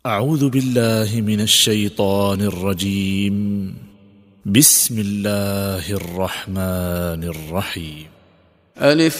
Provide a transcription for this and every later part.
أعوذ بالله من الشيطان الرجيم. بسم الله الرحمن الرحيم. ألف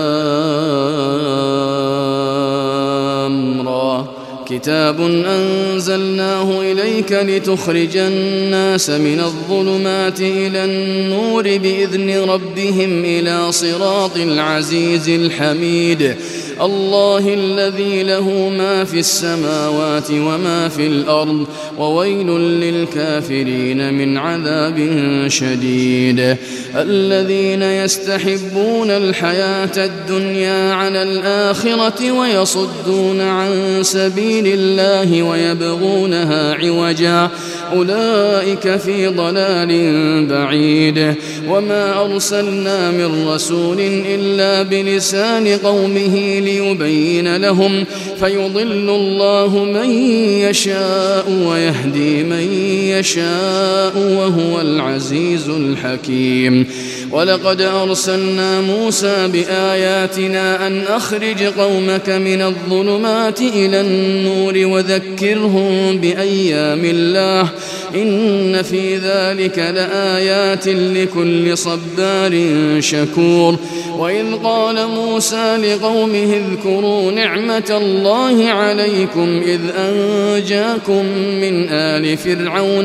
لام را كتاب أنزلناه إليك لتخرج الناس من الظلمات إلى النور بإذن ربهم إلى صراط العزيز الحميد الله الذي له ما في السماوات وما في الأرض وويل للكافرين من عذاب شديد الذين يستحبون الحياة الدنيا على الآخرة ويصدون عن سبيل الله ويبغونها عوجا أولئك في ضلال بعيد وما أرسلنا من رسول إلا بلسان قومه ليبين لهم فيضل الله من يشاء ويهدي من يشاء وهو العزيز الحكيم ولقد أرسلنا موسى بآياتنا أن أخرج قومك من الظلمات إلى النور وذكرهم بأيام الله إن في ذلك لآيات لكل صبار شكور وإذ قال موسى لقومه اذكروا نعمة الله عليكم إذ أنجاكم من آل فرعون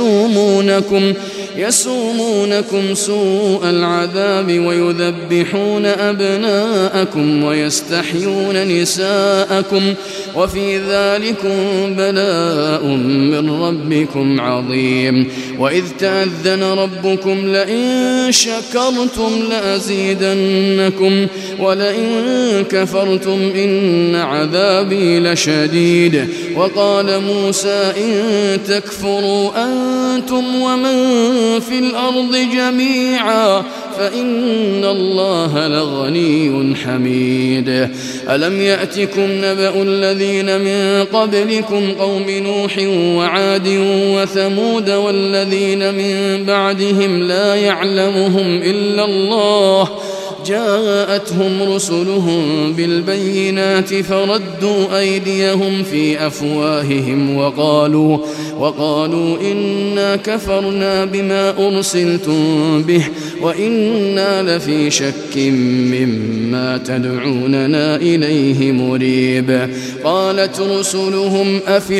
يسومونكم سوء العذاب ويذبحون أبناءكم ويستحيون نساءكم وفي ذلكم بلاء من ربكم عظيم وإذ تأذن ربكم لئن شكرتم لأزيدنكم ولئن كفرتم إن عذابي لشديد وقال موسى إن تكفروا أنتم ومن في الأرض جميعا فإن الله لغني حميد ألم يأتكم نبأ الذين من قبلكم قوم نوح وعاد وثمود والذين من بعدهم لا يعلمهم إلا الله جاءتهم رسلهم بالبينات فردوا أيديهم في أفواههم وقالوا إنا كفرنا بما أرسلتم به وإنا لفي شك مما تدعوننا إليه مريب قالت رسلهم أفي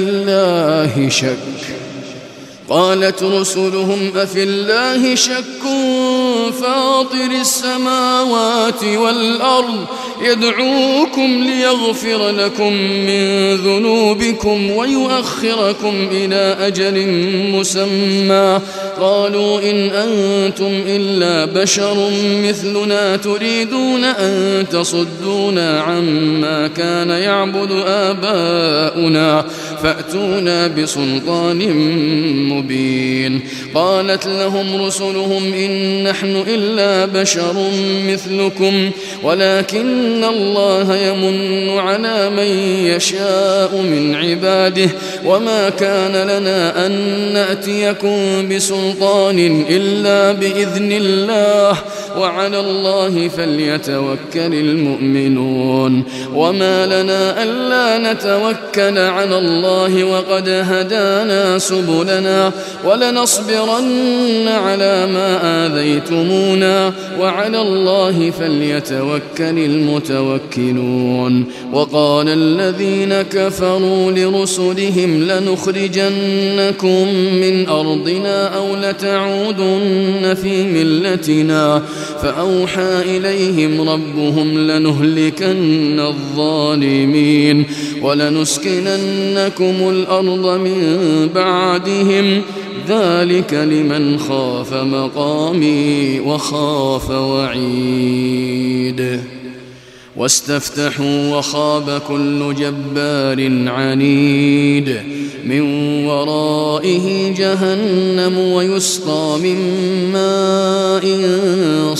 الله شك فاطر السماوات والأرض يدعوكم ليغفر لكم من ذنوبكم ويؤخركم إلى أجل مسمى قالوا إن أنتم إلا بشر مثلنا تريدون أن تصدونا عما كان يعبد آباؤنا فأتونا بسلطان مبين قالت لهم رسلهم إن نحن إلا بشر مثلكم ولكن الله يمن على من يشاء من عباده وما كان لنا أن نأتيكم بسلطان إلا بإذن الله وعلى الله فليتوكل المؤمنون وما لنا ألا نتوكل على الله وقد هدانا سبلنا ولنصبرن على ما آذيتمونا وعلى الله فليتوكل المتوكلون وقال الذين كفروا لرسلهم لنخرجنكم من أرضنا أو لتعودن في ملتنا فأوحى إليهم ربهم لنهلكن الظالمين ولنسكننكم الأرض من بعدهم ذلك لمن خاف مقامي وخاف وعيد واستفتحوا وخاب كل جبار عنيد من ورائه جهنم ويسقى من ماء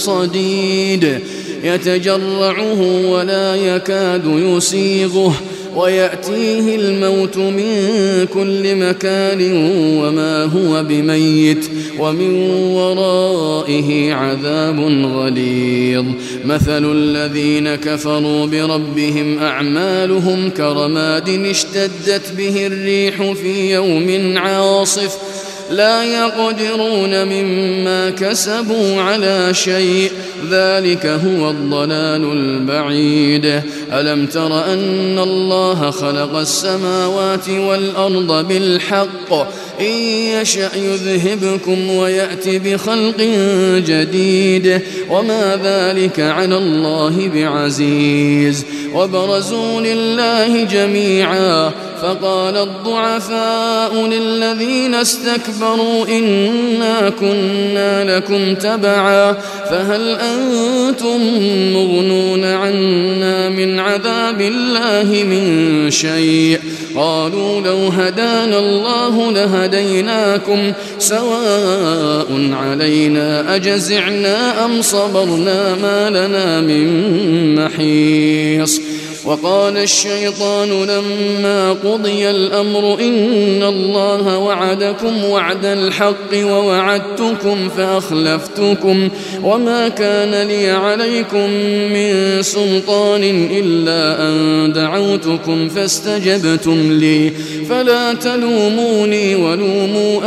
صديد يتجرعه ولا يكاد يسيغه ويأتيه الموت من كل مكان وما هو بميت ومن ورائه عذاب غليظ مثل الذين كفروا بربهم أعمالهم كرماد اشتدت به الريح في يوم عاصف لا يقدرون مما كسبوا على شيء ذلك هو الضلال البعيد ألم تر أن الله خلق السماوات والأرض بالحق إن يشأ يذهبكم ويأتي بخلق جديد وما ذلك على الله بعزيز وبرزوا لله جميعا فقال الضعفاء للذين استكبروا إنا كنا لكم تبعا فهل أنتم مغنون عنا من عذاب الله من شيء قالوا لو هدانا الله لهديناكم سواء علينا أجزعنا أم صبرنا ما لنا من محيص وقال الشيطان لما قضي الأمر إن الله وعدكم وعد الحق ووعدتكم فأخلفتكم وما كان لي عليكم من سلطان إلا أن دعوتكم فاستجبتم لي فلا تلوموني ولوموا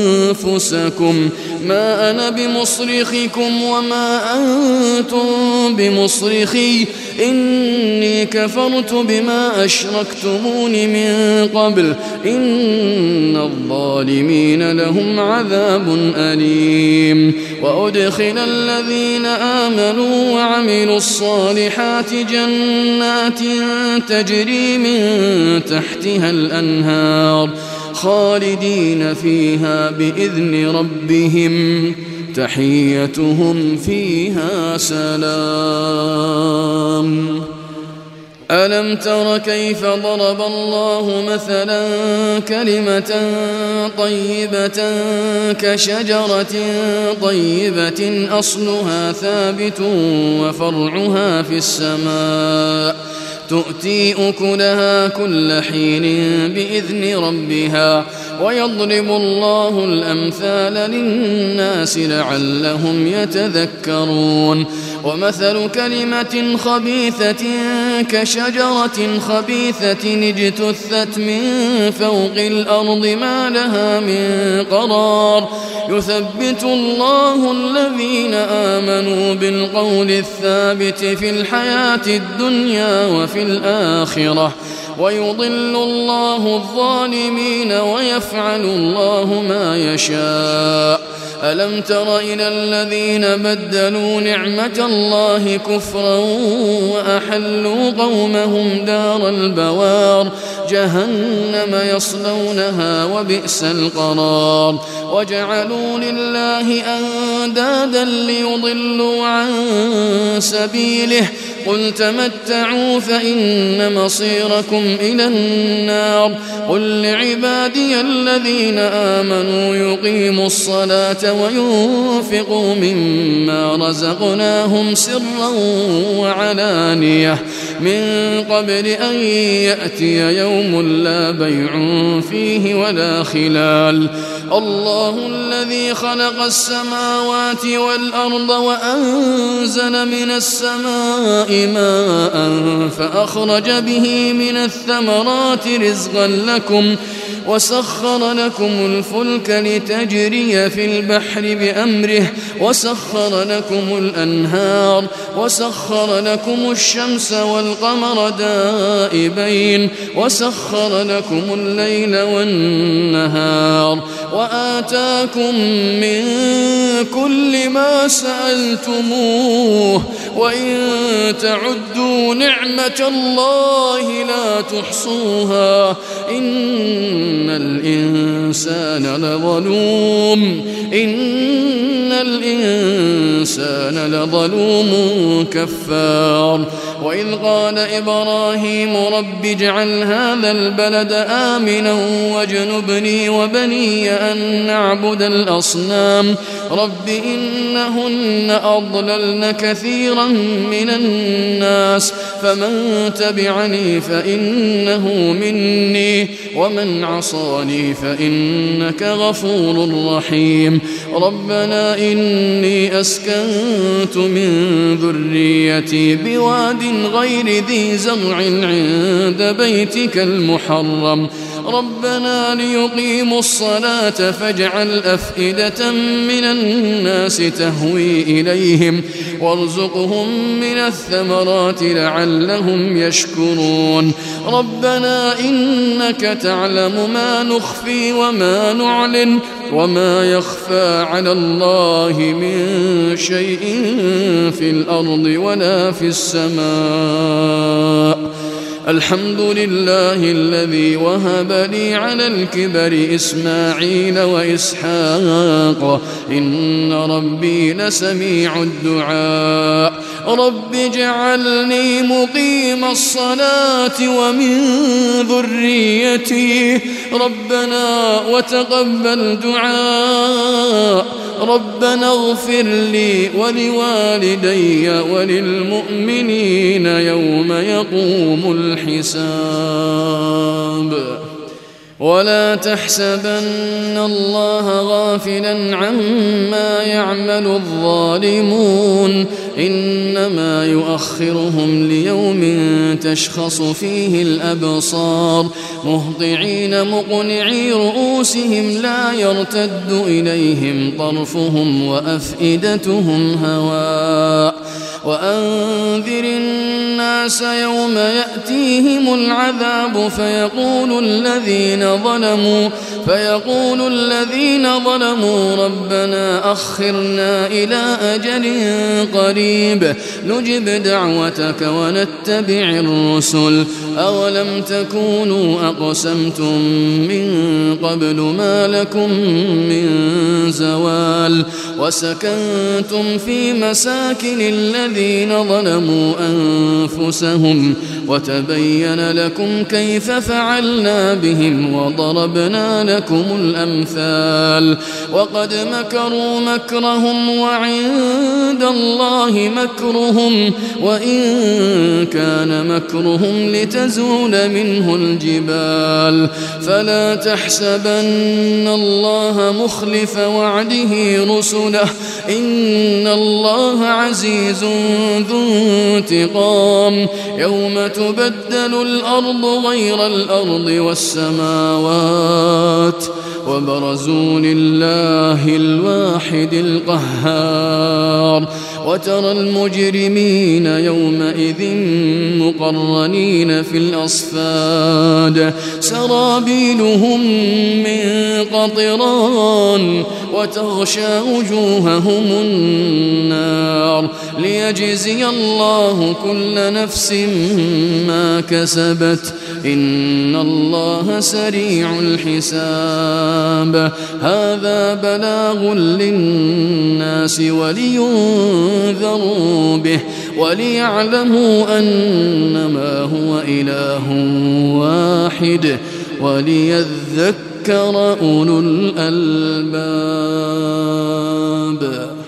أنفسكم ما أنا بمصرخكم وما أنتم بمصرخي إني كفرت بما أشركتمون من قبل إن الظالمين لهم عذاب أليم وأدخل الذين آمنوا وعملوا الصالحات جنات تجري من تحتها الأنهار خالدين فيها بإذن ربهم تحيتهم فيها سلام ألم تر كيف ضرب الله مثلا كلمة طيبة كشجرة طيبة أصلها ثابت وفرعها في السماء تؤتي أكلها كل حين بإذن ربها ويضرب الله الأمثال للناس لعلهم يتذكرون ومثل كلمة خبيثة كشجرة خبيثة اجتثت من فوق الأرض ما لها من قرار يثبت الله الذين آمنوا بالقول الثابت في الحياة الدنيا وفي الآخرة ويضل الله الظالمين ويفعل الله ما يشاء ألم تر إلى الذين بدلوا نعمة الله كفرا وأحلوا قومهم دار البوار جهنم يصلونها وبئس القرار وجعلوا لله أندادا ليضلوا عن سبيله قل تمتعوا فإن مصيركم إلى النار قل لعبادي الذين آمنوا يقيموا الصلاة وينفقوا مما رزقناهم سرا وعلانية من قبل أن يأتي يوم لا بيع فيه ولا خلال الله الذي خلق السماوات والأرض وأنزل من السماء ماء فأخرج به من الثمرات رزقا لكم وسخر لكم الفلك لتجري في البحر بأمره وسخر لكم الأنهار وسخر لكم الشمس والقمر دائبين وسخر لكم الليل والنهار وآتاكم من كل ما سألتموه وإن تعدوا نعمة الله لا تحصوها إن الإنسان لظلوم كفار وإذ قال إبراهيم رب اجعل هذا البلد آمنا واجنبني وبني أن نعبد الأصنام رب إنهن أضللن كثيرا من الناس فمن تبعني فإنه مني ومن عصاني فإنك غفور رحيم ربنا إني أسكنت من ذريتي بواد غير ذي زرع عند بيتك المحرم ربنا ليقيموا الصلاة فاجعل أفئدة من الناس تهوي إليهم وارزقهم من الثمرات لعلهم يشكرون ربنا إنك تعلم ما نخفي وما نعلن وما يخفى على الله من شيء في الأرض ولا في السماء الحمد لله الذي وهب لي على الكبر إسماعيل وإسحاق إن ربي لسميع الدعاء رب اجعلني مقيم الصلاة ومن ذريتي ربنا وتقبل دعاء ربنا اغفر لي ولوالدي وللمؤمنين يوم يقوم الحساب ولا تحسبن الله غافلا عما يعمل الظالمون إنما يؤخرهم ليوم تشخص فيه الأبصار مهطعين مقنعي رؤوسهم لا يرتد إليهم طرفهم وأفئدتهم هواء وأنذر الناس يوم يأتيهم العذاب فيقول الذين ظلموا ربنا أخرنا إلى أجل قريب نجب دعوتك ونتبع الرسل أولم تكونوا أقسمتم من قبل ما لكم من زوال وسكنتم في مساكن الذين ظلموا أنفسهم وتبين لكم كيف فعلنا بهم وضربنا لكم الأمثال وقد مكروا مكرهم وعند الله مكرهم وإن كان مكرهم لتزول منه الجبال فلا تحسبن الله مخلف وعده رسله إن الله عزيز ذو انتقام يوم تبدل الأرض غير الأرض والسماوات وبرزوا لله الواحد القهار وترى المجرمين يومئذ مقرنين في الأصفاد سرابيلهم من قطران وتغشى وجوههم النار ليجزي الله كل نفس ما كسبت إن الله سريع الحساب هذا بلاغ للناس ولينذروا به وليعلموا أنما هو إله واحد وليذكر أولو الألباب